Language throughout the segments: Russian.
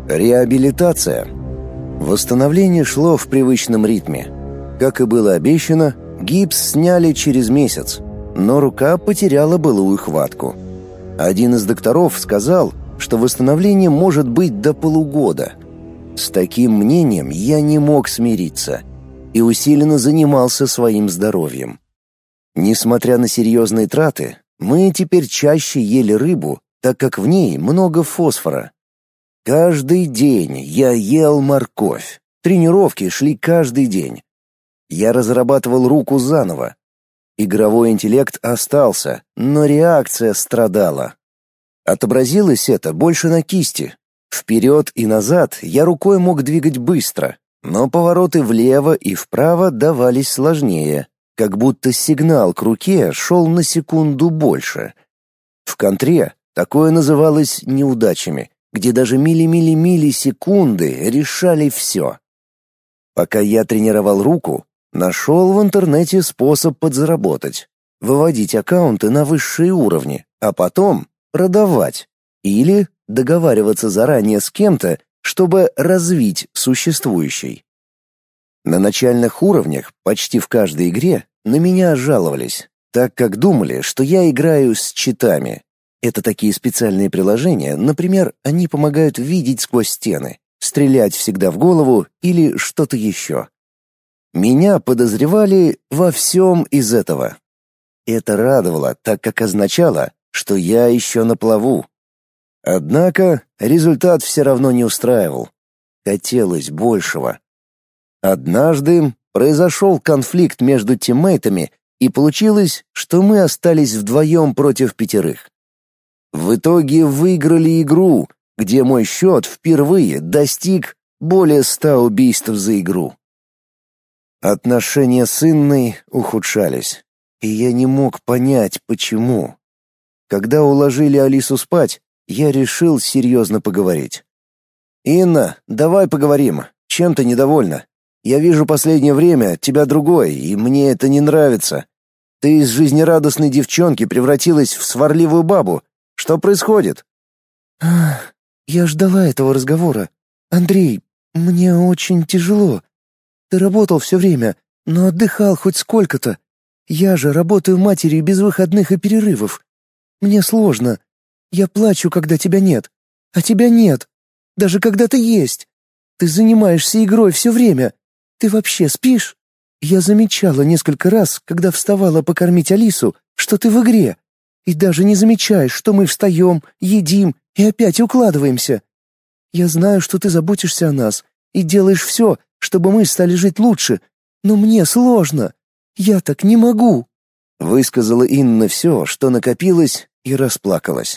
Реабилитация. Восстановление шло в привычном ритме. Как и было обещано, гипс сняли через месяц, но рука потеряла былую хватку. Один из докторов сказал, что восстановление может быть до полугода. С таким мнением я не мог смириться и усиленно занимался своим здоровьем. Несмотря на серьезные траты, мы теперь чаще ели рыбу, так как в ней много фосфора. Каждый день я ел морковь. Тренировки шли каждый день. Я разрабатывал руку заново. Игровой интеллект остался, но реакция страдала. Отобразилось это больше на кисти. Вперед и назад я рукой мог двигать быстро, но повороты влево и вправо давались сложнее, как будто сигнал к руке шел на секунду больше. В контре такое называлось неудачами, где даже миллисекунды решали все. Пока я тренировал руку, нашел в интернете способ подзаработать, выводить аккаунты на высшие уровни, а потом продавать или договариваться заранее с кем-то, чтобы развить существующий. На начальных уровнях почти в каждой игре на меня жаловались, так как думали, что я играю с читами. Это такие специальные приложения, например, они помогают видеть сквозь стены, стрелять всегда в голову или что-то еще. Меня подозревали во всем из этого. Это радовало, так как означало, что я еще на плаву. Однако результат все равно не устраивал. Хотелось большего. Однажды произошел конфликт между тиммейтами, и получилось, что мы остались вдвоем против 5. В итоге выиграли игру, где мой счет впервые достиг более 100 убийств за игру. Отношения с Инной ухудшались, и я не мог понять, почему. Когда уложили Алису спать, я решил серьезно поговорить. «Инна, давай поговорим. Чем ты недовольна? Я вижу последнее время тебя другой, и мне это не нравится. Ты из жизнерадостной девчонки превратилась в сварливую бабу. Что происходит?» Я ждала этого разговора. Андрей, мне очень тяжело. Ты работал все время, но отдыхал хоть сколько-то. Я же работаю матерью без выходных и перерывов. Мне сложно. Я плачу, когда тебя нет. А тебя нет. Даже когда ты есть. Ты занимаешься игрой все время. Ты вообще спишь? Я замечала несколько раз, когда вставала покормить Алису, что ты в игре. И даже не замечаешь, что мы встаем, едим и опять укладываемся. Я знаю, что ты заботишься о нас и делаешь все, чтобы мы стали жить лучше, но мне сложно. Я так не могу. Высказала Инна все, что накопилось, и расплакалась.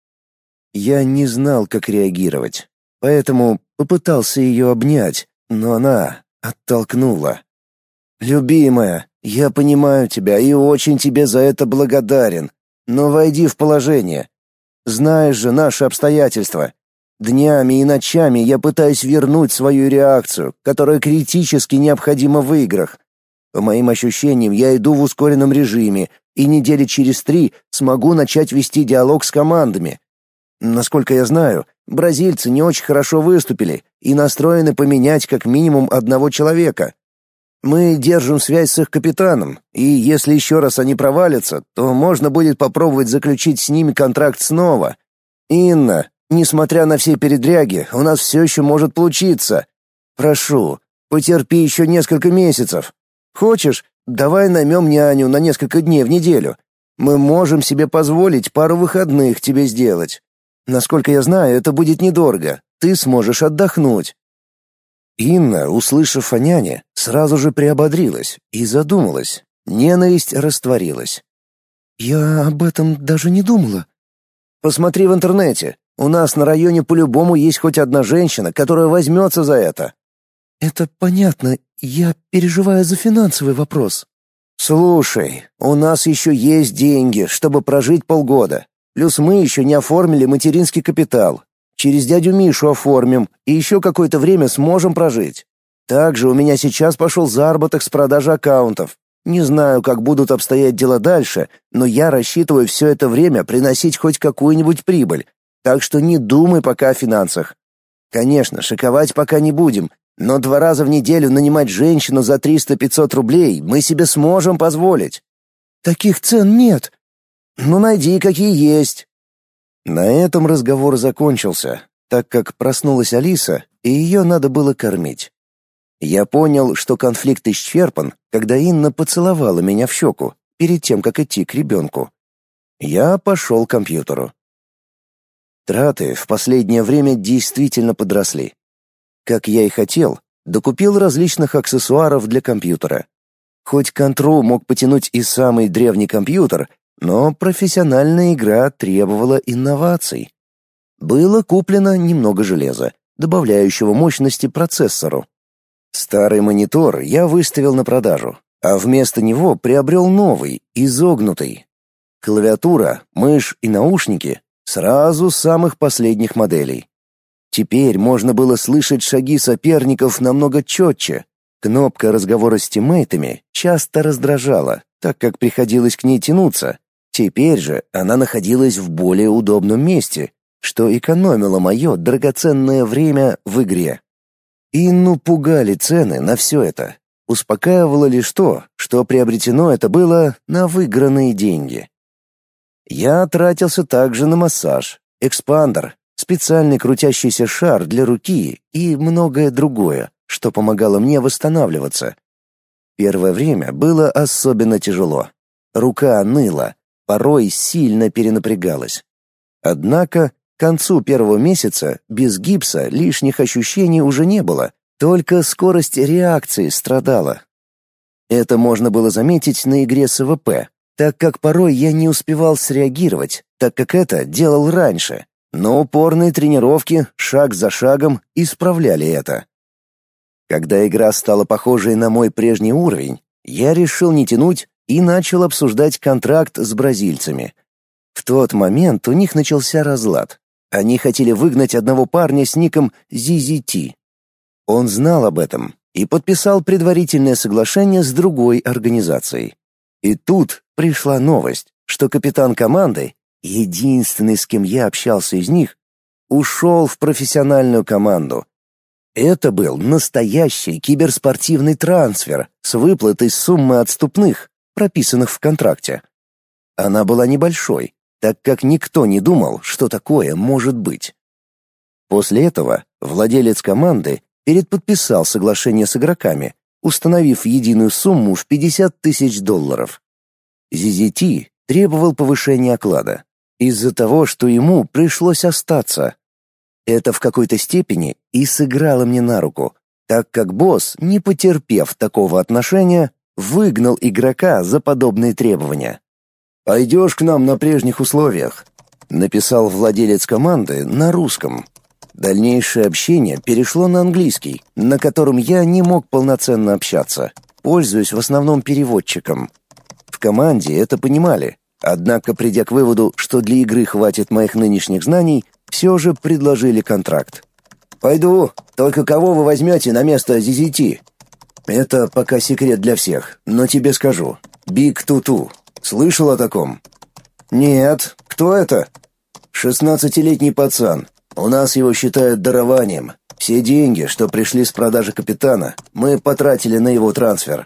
Я не знал, как реагировать, поэтому попытался ее обнять, но она оттолкнула. «Любимая, я понимаю тебя и очень тебе за это благодарен, но войди в положение. Знаешь же наши обстоятельства. Днями и ночами я пытаюсь вернуть свою реакцию, которая критически необходима в играх. По моим ощущениям, я иду в ускоренном режиме, и недели через 3 смогу начать вести диалог с командами. Насколько я знаю, бразильцы не очень хорошо выступили и настроены поменять как минимум одного человека. Мы держим связь с их капитаном, и если еще раз они провалятся, то можно будет попробовать заключить с ними контракт снова. Инна, несмотря на все передряги, у нас все еще может получиться. Прошу, потерпи еще несколько месяцев. Хочешь, давай наймем няню на несколько дней в неделю. Мы можем себе позволить пару выходных тебе сделать. Насколько я знаю, это будет недорого. Ты сможешь отдохнуть». Инна, услышав о няне, сразу же приободрилась и задумалась. Ненависть растворилась. «Я об этом даже не думала». «Посмотри в интернете. У нас на районе по-любому есть хоть одна женщина, которая возьмется за это». «Это понятно. Я переживаю за финансовый вопрос». «Слушай, у нас еще есть деньги, чтобы прожить полгода. Плюс мы еще не оформили материнский капитал. Через дядю Мишу оформим, и еще какое-то время сможем прожить. Также у меня сейчас пошел заработок с продажи аккаунтов. Не знаю, как будут обстоять дела дальше, но я рассчитываю все это время приносить хоть какую-нибудь прибыль. Так что не думай пока о финансах. Конечно, шиковать пока не будем, но 2 раза в неделю нанимать женщину за 300-500 рублей мы себе сможем позволить. Таких цен нет. Ну, найди, какие есть. На этом разговор закончился, так как проснулась Алиса, и ее надо было кормить. Я понял, что конфликт исчерпан, когда Инна поцеловала меня в щеку, перед тем, как идти к ребенку. Я пошел к компьютеру. Траты в последнее время действительно подросли. Как я и хотел, докупил различных аксессуаров для компьютера. Хоть Control мог потянуть и самый древний компьютер, но профессиональная игра требовала инноваций. Было куплено немного железа, добавляющего мощности процессору. Старый монитор я выставил на продажу, а вместо него приобрел новый, изогнутый. Клавиатура, мышь и наушники сразу с самых последних моделей. Теперь можно было слышать шаги соперников намного четче. Кнопка разговора с тиммейтами часто раздражала, так как приходилось к ней тянуться. Теперь же она находилась в более удобном месте, что экономило мое драгоценное время в игре. Инну пугали цены на все это. Успокаивало лишь то, что приобретено это было на выигранные деньги. Я тратился также на массаж, экспандер, специальный крутящийся шар для руки и многое другое, что помогало мне восстанавливаться. Первое время было особенно тяжело. Рука ныла, порой сильно перенапрягалась. Однако к концу первого месяца без гипса лишних ощущений уже не было, только скорость реакции страдала. Это можно было заметить на игре с АВП, так как порой я не успевал среагировать, так как это делал раньше, но упорные тренировки шаг за шагом исправляли это. Когда игра стала похожей на мой прежний уровень, я решил не тянуть и начал обсуждать контракт с бразильцами. В тот момент у них начался разлад. Они хотели выгнать одного парня с ником ZZT. Он знал об этом и подписал предварительное соглашение с другой организацией. И тут пришла новость, что капитан команды, единственный, с кем я общался из них, ушел в профессиональную команду. Это был настоящий киберспортивный трансфер с выплатой суммы отступных, прописанных в контракте. Она была небольшой, так как никто не думал, что такое может быть. После этого владелец команды предподписал соглашение с игроками, установив единую сумму в $50 тысяч. ZZT требовал повышения оклада из-за того, что ему пришлось остаться. Это в какой-то степени и сыграло мне на руку, так как босс, не потерпев такого отношения, выгнал игрока за подобные требования. «Пойдешь к нам на прежних условиях», — написал владелец команды на русском. Дальнейшее общение перешло на английский, на котором я не мог полноценно общаться, пользуясь в основном переводчиком. В команде это понимали, однако, придя к выводу, что для игры хватит моих нынешних знаний, все же предложили контракт. «Пойду, только кого вы возьмете на место ZZT?» «Это пока секрет для всех, но тебе скажу. Биг Туту. Слышал о таком?» «Нет. Кто это?» «16-летний пацан. У нас его считают дарованием. Все деньги, что пришли с продажи капитана, мы потратили на его трансфер».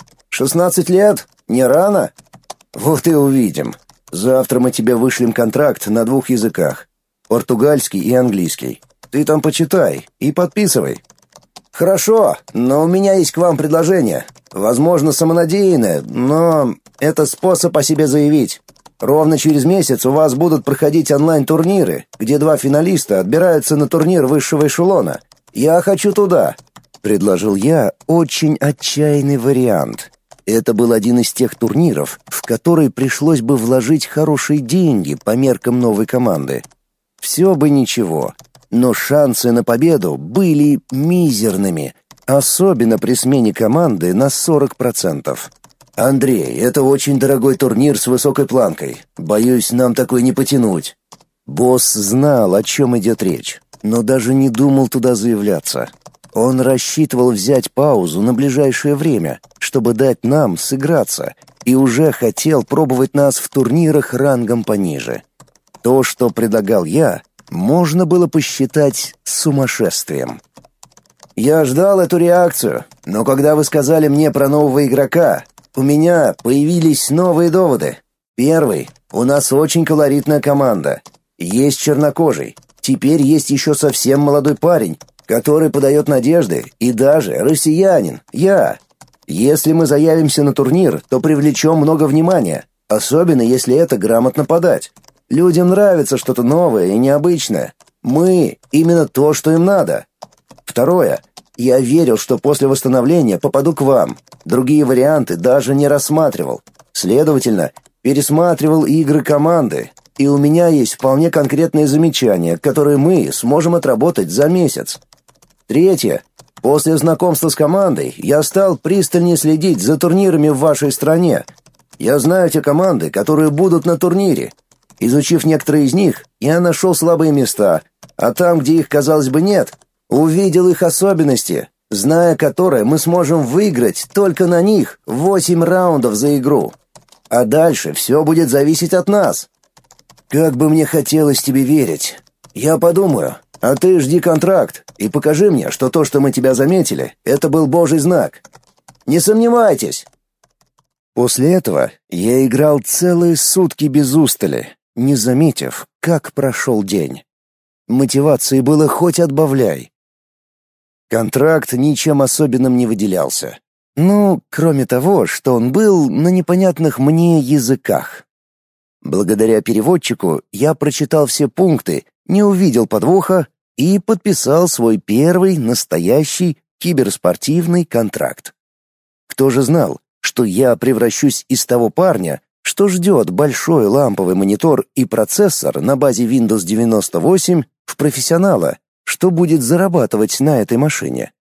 16 лет? Не рано? Вот и увидим. Завтра мы тебе вышлем контракт на 2 языках. Португальский и английский. Ты там почитай и подписывай». «Хорошо, но у меня есть к вам предложение. Возможно, самонадеянное, но это способ о себе заявить. Ровно через месяц у вас будут проходить онлайн-турниры, где 2 финалиста отбираются на турнир высшего эшелона. Я хочу туда», — предложил я очень отчаянный вариант. Это был один из тех турниров, в который пришлось бы вложить хорошие деньги по меркам новой команды. Все бы ничего, но шансы на победу были мизерными, особенно при смене команды на 40%. «Андрей, это очень дорогой турнир с высокой планкой. Боюсь, нам такой не потянуть». Босс знал, о чем идет речь, но даже не думал туда заявляться. Он рассчитывал взять паузу на ближайшее время, чтобы дать нам сыграться, и уже хотел пробовать нас в турнирах рангом пониже. То, что предлагал я, можно было посчитать сумасшествием. Я ждал эту реакцию, но когда вы сказали мне про нового игрока, у меня появились новые доводы. Первый. У нас очень колоритная команда. Есть чернокожий. Теперь есть еще совсем молодой парень, который подает надежды, и даже россиянин. Я. Если мы заявимся на турнир, то привлечем много внимания, особенно если это грамотно подать. Людям нравится что-то новое и необычное. Мы — именно то, что им надо. Второе. Я верил, что после восстановления попаду к вам. Другие варианты даже не рассматривал. Следовательно, пересматривал игры команды. И у меня есть вполне конкретные замечания, которые мы сможем отработать за месяц. Третье. После знакомства с командой я стал пристальнее следить за турнирами в вашей стране. Я знаю те команды, которые будут на турнире. Изучив некоторые из них, я нашел слабые места, а там, где их, казалось бы, нет, увидел их особенности, зная которые мы сможем выиграть только на них 8 раундов за игру. А дальше все будет зависеть от нас. Как бы мне хотелось тебе верить. Я подумаю, а ты жди контракт и покажи мне, что то, что мы тебя заметили, это был Божий знак. Не сомневайтесь. После этого я играл целые сутки без устали, не заметив, как прошел день. Мотивации было хоть отбавляй. Контракт ничем особенным не выделялся. Ну, кроме того, что он был на непонятных мне языках. Благодаря переводчику я прочитал все пункты, не увидел подвоха и подписал свой первый настоящий киберспортивный контракт. Кто же знал, что я превращусь из того парня, что ждет большой ламповый монитор и процессор на базе Windows 98, в профессионала, что будет зарабатывать на этой машине.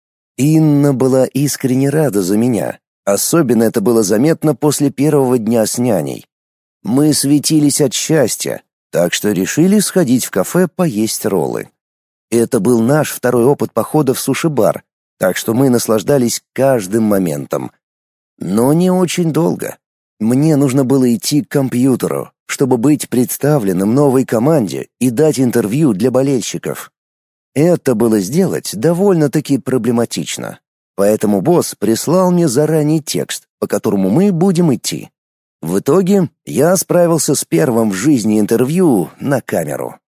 Инна была искренне рада за меня. Особенно это было заметно после первого дня с няней. Мы светились от счастья, так что решили сходить в кафе поесть роллы. Это был наш второй опыт похода в суши-бар, так что мы наслаждались каждым моментом. Но не очень долго. Мне нужно было идти к компьютеру, чтобы быть представленным новой команде и дать интервью для болельщиков. Это было сделать довольно-таки проблематично. Поэтому босс прислал мне заранее текст, по которому мы будем идти. В итоге я справился с первым в жизни интервью на камеру.